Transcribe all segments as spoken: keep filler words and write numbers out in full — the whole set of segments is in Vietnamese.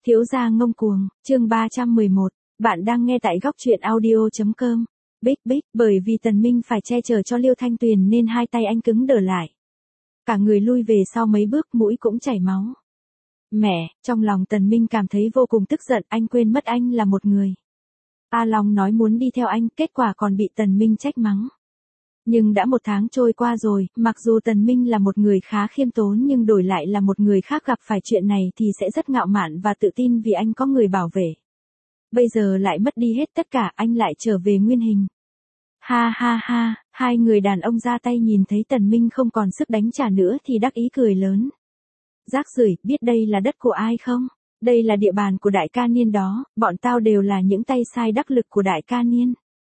Thiếu gia ngông cuồng, chương ba trăm mười một, bạn đang nghe tại góc truyện audio.com. Bích bích, bởi vì Tần Minh phải che chở cho Liêu Thanh Tuyền nên hai tay anh cứng đờ lại. Cả người lui về sau mấy bước, mũi cũng chảy máu. Mẹ, trong lòng Tần Minh cảm thấy vô cùng tức giận, anh quên mất anh là một người. A Long nói muốn đi theo anh, kết quả còn bị Tần Minh trách mắng. Nhưng đã một tháng trôi qua rồi, mặc dù Tần Minh là một người khá khiêm tốn nhưng đổi lại là một người khác gặp phải chuyện này thì sẽ rất ngạo mạn và tự tin vì anh có người bảo vệ. Bây giờ lại mất đi hết tất cả, anh lại trở về nguyên hình. Ha ha ha, hai người đàn ông ra tay nhìn thấy Tần Minh không còn sức đánh trả nữa thì đắc ý cười lớn. Rác rưởi, biết đây là đất của ai không? Đây là địa bàn của đại ca Niên đó, bọn tao đều là những tay sai đắc lực của đại ca Niên.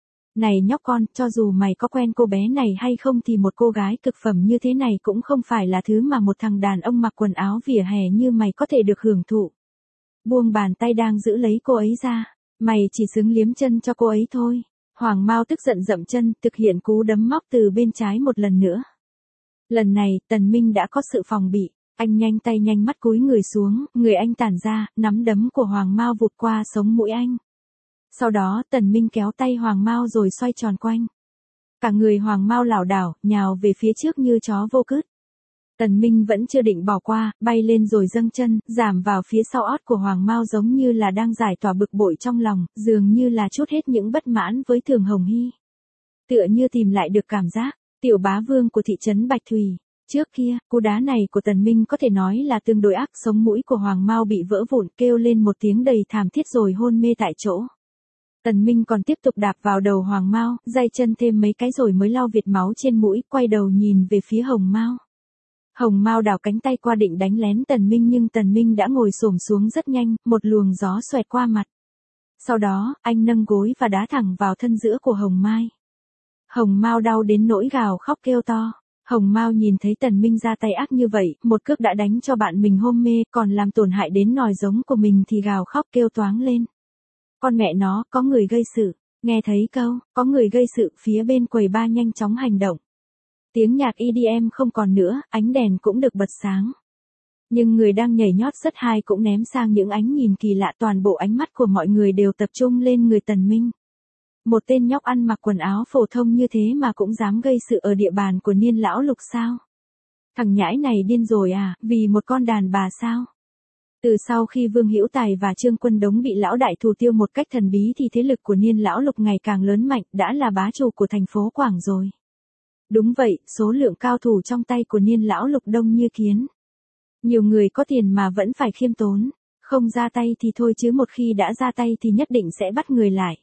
Này nhóc con, cho dù mày có quen cô bé này hay không thì một cô gái cực phẩm như thế này cũng không phải là thứ mà một thằng đàn ông mặc quần áo vỉa hè như mày có thể được hưởng thụ. Buông bàn tay đang giữ lấy cô ấy ra, mày chỉ xứng liếm chân cho cô ấy thôi. Hoàng Mao tức giận dậm chân, thực hiện cú đấm móc từ bên trái một lần nữa. Lần này, Tần Minh đã có sự phòng bị, anh nhanh tay nhanh mắt cúi người xuống, người anh tản ra, nắm đấm của Hoàng Mao vụt qua sống mũi anh. Sau đó, Tần Minh kéo tay Hoàng Mao rồi xoay tròn quanh. Cả người Hoàng Mao lảo đảo, nhào về phía trước như chó vô cứt. Tần Minh vẫn chưa định bỏ qua, bay lên rồi dâng chân, giảm vào phía sau ót của Hoàng Mao giống như là đang giải tỏa bực bội trong lòng, dường như là trút hết những bất mãn với Thường Hồng Hy. Tựa như tìm lại được cảm giác, tiểu bá vương của thị trấn Bạch Thủy. Trước kia, cú đá này của Tần Minh có thể nói là tương đối ác, sống mũi của Hoàng Mao bị vỡ vụn, kêu lên một tiếng đầy thảm thiết rồi hôn mê tại chỗ. Tần Minh còn tiếp tục đạp vào đầu Hoàng Mao, day chân thêm mấy cái rồi mới lau vệt máu trên mũi, quay đầu nhìn về phía Hồng Mao. Hồng Mao đảo cánh tay qua định đánh lén Tần Minh nhưng Tần Minh đã ngồi xổm xuống rất nhanh, một luồng gió xoẹt qua mặt. Sau đó, anh nâng gối và đá thẳng vào thân giữa của Hồng Mai. Hồng Mao đau đến nỗi gào khóc kêu to. Hồng Mao nhìn thấy Tần Minh ra tay ác như vậy, một cước đã đánh cho bạn mình hôn mê, còn làm tổn hại đến nòi giống của mình thì gào khóc kêu toáng lên. Con mẹ nó, có người gây sự. Nghe thấy câu, có người gây sự, phía bên quầy ba nhanh chóng hành động. Tiếng nhạc e đê em không còn nữa, ánh đèn cũng được bật sáng. Nhưng người đang nhảy nhót rất high cũng ném sang những ánh nhìn kỳ lạ, toàn bộ ánh mắt của mọi người đều tập trung lên người Tần Minh. Một tên nhóc ăn mặc quần áo phổ thông như thế mà cũng dám gây sự ở địa bàn của Niên lão lục sao? Thằng nhãi này điên rồi à, vì một con đàn bà sao? Từ sau khi Vương Hữu Tài và Trương Quân Đống bị lão đại thủ tiêu một cách thần bí thì thế lực của Niên lão lục ngày càng lớn mạnh, đã là bá chủ của thành phố Quảng rồi. Đúng vậy, số lượng cao thủ trong tay của Niên lão lục đông như kiến. Nhiều người có tiền mà vẫn phải khiêm tốn, không ra tay thì thôi chứ một khi đã ra tay thì nhất định sẽ bắt người lại.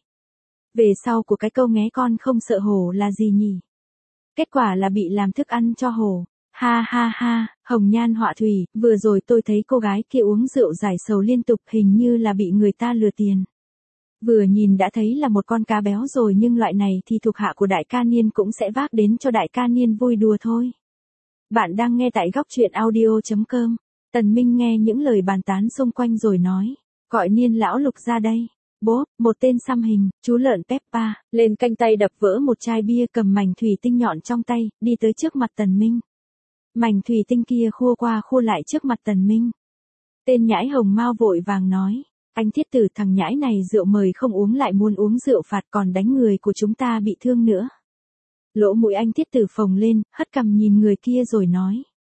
Về sau của cái câu nghé con không sợ hổ là gì nhỉ? Kết quả là bị làm thức ăn cho hổ. Ha ha ha, hồng nhan họa thủy, vừa rồi tôi thấy cô gái kia uống rượu giải sầu liên tục, hình như là bị người ta lừa tiền. Vừa nhìn đã thấy là một con cá béo rồi, nhưng loại này thì thuộc hạ của đại ca Niên cũng sẽ vác đến cho đại ca Niên vui đùa thôi. Bạn đang nghe tại góc truyện audio.com. Tần Minh nghe những lời bàn tán xung quanh rồi nói, gọi Niên lão lục ra đây. Bố, một tên xăm hình, chú lợn Peppa, lên canh tay đập vỡ một chai bia, cầm mảnh thủy tinh nhọn trong tay, đi tới trước mặt Tần Minh. Mảnh thủy tinh kia khua qua khua lại trước mặt Tần Minh. Tên nhãi Hồng Mao vội vàng nói, anh thiết tử, thằng nhãi này rượu mời không uống lại muốn uống rượu phạt, còn đánh người của chúng ta bị thương nữa. Lỗ mũi anh thiết tử phồng lên, hất cằm nhìn người kia rồi nói.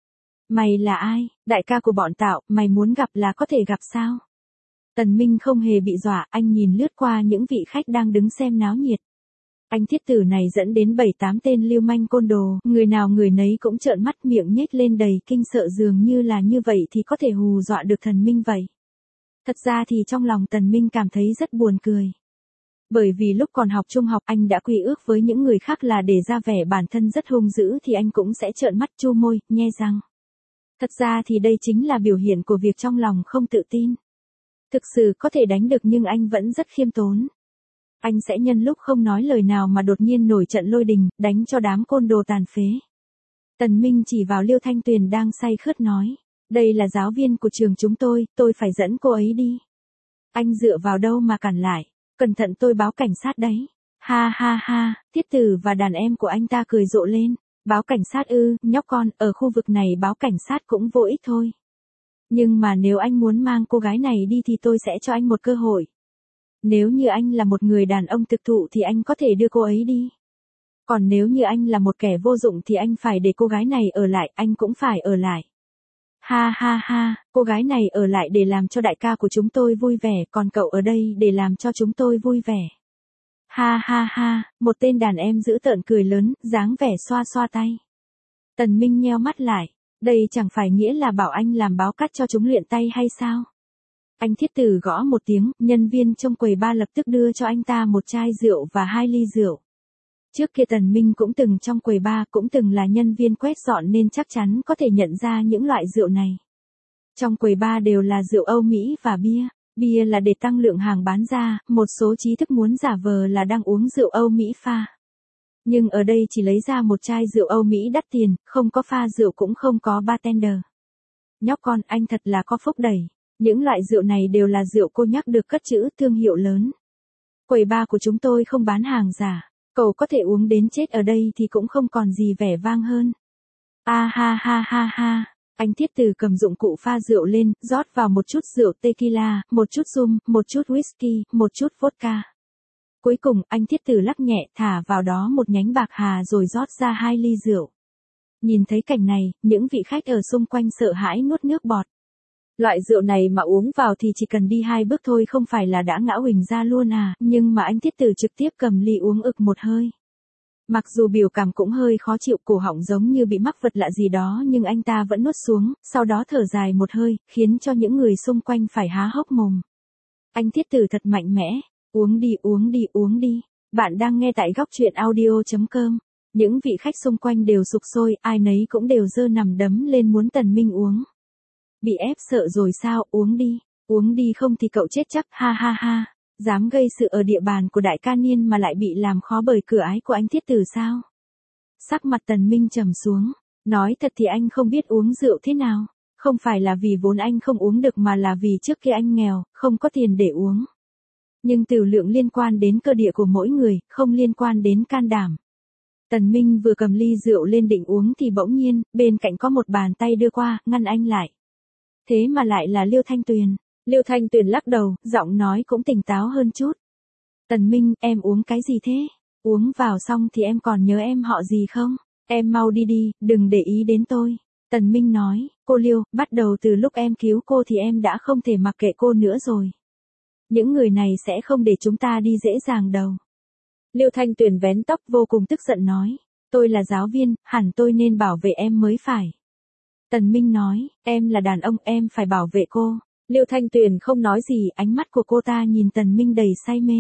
Mày là ai? Đại ca của bọn Tạo, mày muốn gặp là có thể gặp sao? Tần Minh không hề bị dọa, anh nhìn lướt qua những vị khách đang đứng xem náo nhiệt. Anh thiết tử này dẫn đến bảy tám tên lưu manh côn đồ, người nào người nấy cũng trợn mắt miệng nhếch lên đầy kinh sợ, dường như là như vậy thì có thể hù dọa được thần Minh vậy. Thật ra thì trong lòng Tần Minh cảm thấy rất buồn cười. Bởi vì lúc còn học trung học anh đã quy ước với những người khác là để ra vẻ bản thân rất hung dữ thì anh cũng sẽ trợn mắt chu môi, nhe răng. Thật ra thì đây chính là biểu hiện của việc trong lòng không tự tin. Thực sự có thể đánh được nhưng anh vẫn rất khiêm tốn. Anh sẽ nhân lúc không nói lời nào mà đột nhiên nổi trận lôi đình, đánh cho đám côn đồ tàn phế. Tần Minh chỉ vào Liêu Thanh Tuyền đang say khướt nói, đây là giáo viên của trường chúng tôi, tôi phải dẫn cô ấy đi. Anh dựa vào đâu mà cản lại, cẩn thận tôi báo cảnh sát đấy. Ha ha ha, Tiết Tử và đàn em của anh ta cười rộ lên, báo cảnh sát ư, nhóc con, ở khu vực này báo cảnh sát cũng vô ích thôi. Nhưng mà nếu anh muốn mang cô gái này đi thì tôi sẽ cho anh một cơ hội. Nếu như anh là một người đàn ông thực thụ thì anh có thể đưa cô ấy đi. Còn nếu như anh là một kẻ vô dụng thì anh phải để cô gái này ở lại, anh cũng phải ở lại. Ha ha ha, cô gái này ở lại để làm cho đại ca của chúng tôi vui vẻ, còn cậu ở đây để làm cho chúng tôi vui vẻ. Ha ha ha, một tên đàn em dữ tợn cười lớn, dáng vẻ xoa xoa tay. Tần Minh nheo mắt lại, đây chẳng phải nghĩa là bảo anh làm báo cắt cho chúng luyện tay hay sao? Anh Thiết Tử gõ một tiếng, nhân viên trong quầy bar lập tức đưa cho anh ta một chai rượu và hai ly rượu. Trước kia Tần Minh cũng từng trong quầy bar, cũng từng là nhân viên quét dọn nên chắc chắn có thể nhận ra những loại rượu này. Trong quầy bar đều là rượu Âu Mỹ và bia. Bia là để tăng lượng hàng bán ra, một số trí thức muốn giả vờ là đang uống rượu Âu Mỹ pha. Nhưng ở đây chỉ lấy ra một chai rượu Âu Mỹ đắt tiền, không có pha rượu cũng không có bartender. Nhóc con, anh thật là có phúc đẩy. Những loại rượu này đều là rượu cô nhắc được cất trữ thương hiệu lớn. Quầy bar của chúng tôi không bán hàng giả. Cậu có thể uống đến chết ở đây thì cũng không còn gì vẻ vang hơn. A ha ha ha ha. Anh Thiết Tử cầm dụng cụ pha rượu lên, rót vào một chút rượu tequila, một chút rum, một chút whisky, một chút vodka. Cuối cùng, anh Thiết Tử lắc nhẹ thả vào đó một nhánh bạc hà rồi rót ra hai ly rượu. Nhìn thấy cảnh này, những vị khách ở xung quanh sợ hãi nuốt nước bọt. Loại rượu này mà uống vào thì chỉ cần đi hai bước thôi không phải là đã ngã huỳnh ra luôn à, nhưng mà anh Thiết Tử trực tiếp cầm ly uống ực một hơi. Mặc dù biểu cảm cũng hơi khó chịu, cổ họng giống như bị mắc vật lạ gì đó nhưng anh ta vẫn nuốt xuống, sau đó thở dài một hơi, khiến cho những người xung quanh phải há hốc mồm. Anh Thiết Tử thật mạnh mẽ, uống đi uống đi uống đi. Bạn đang nghe tại góc truyện audio chấm com. Những vị khách xung quanh đều sục sôi, ai nấy cũng đều giơ nằm đấm lên muốn Tần Minh uống. Bị ép sợ rồi sao, uống đi, uống đi không thì cậu chết chắc, ha ha ha. Dám gây sự ở địa bàn của đại ca Niên mà lại bị làm khó bởi cửa ái của anh Thiết Tử sao? Sắc mặt Tần Minh trầm xuống, nói thật thì anh không biết uống rượu thế nào, không phải là vì vốn anh không uống được mà là vì trước kia anh nghèo, không có tiền để uống. Nhưng tửu lượng liên quan đến cơ địa của mỗi người, không liên quan đến can đảm. Tần Minh vừa cầm ly rượu lên định uống thì bỗng nhiên, bên cạnh có một bàn tay đưa qua, ngăn anh lại. Thế mà lại là Liêu Thanh Tuyền. Liêu Thanh Tuyền lắc đầu, giọng nói cũng tỉnh táo hơn chút. Tần Minh, em uống cái gì thế? Uống vào xong thì em còn nhớ em họ gì không? Em mau đi đi, đừng để ý đến tôi. Tần Minh nói, cô Liêu, bắt đầu từ lúc em cứu cô thì em đã không thể mặc kệ cô nữa rồi. Những người này sẽ không để chúng ta đi dễ dàng đâu. Liêu Thanh Tuyền vén tóc vô cùng tức giận nói, tôi là giáo viên, hẳn tôi nên bảo vệ em mới phải. Tần Minh nói, em là đàn ông, em phải bảo vệ cô. Liêu Thanh Tuyền không nói gì, ánh mắt của cô ta nhìn Tần Minh đầy say mê.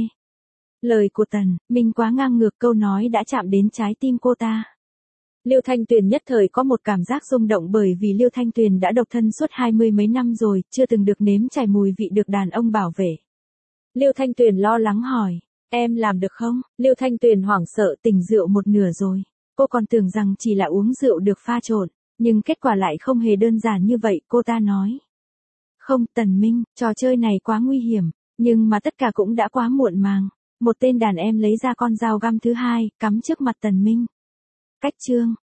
Lời của Tần Minh quá ngang ngược, câu nói đã chạm đến trái tim cô ta. Liêu Thanh Tuyền nhất thời có một cảm giác rung động bởi vì Liêu Thanh Tuyền đã độc thân suốt hai mươi mấy năm rồi, chưa từng được nếm trải mùi vị được đàn ông bảo vệ. Liêu Thanh Tuyền lo lắng hỏi, em làm được không? Liêu Thanh Tuyền hoảng sợ, tỉnh rượu một nửa rồi. Cô còn tưởng rằng chỉ là uống rượu được pha trộn, nhưng kết quả lại không hề đơn giản như vậy, cô ta nói. Không, Tần Minh, trò chơi này quá nguy hiểm, nhưng mà tất cả cũng đã quá muộn màng. Một tên đàn em lấy ra con dao găm thứ hai, cắm trước mặt Tần Minh. Cách chương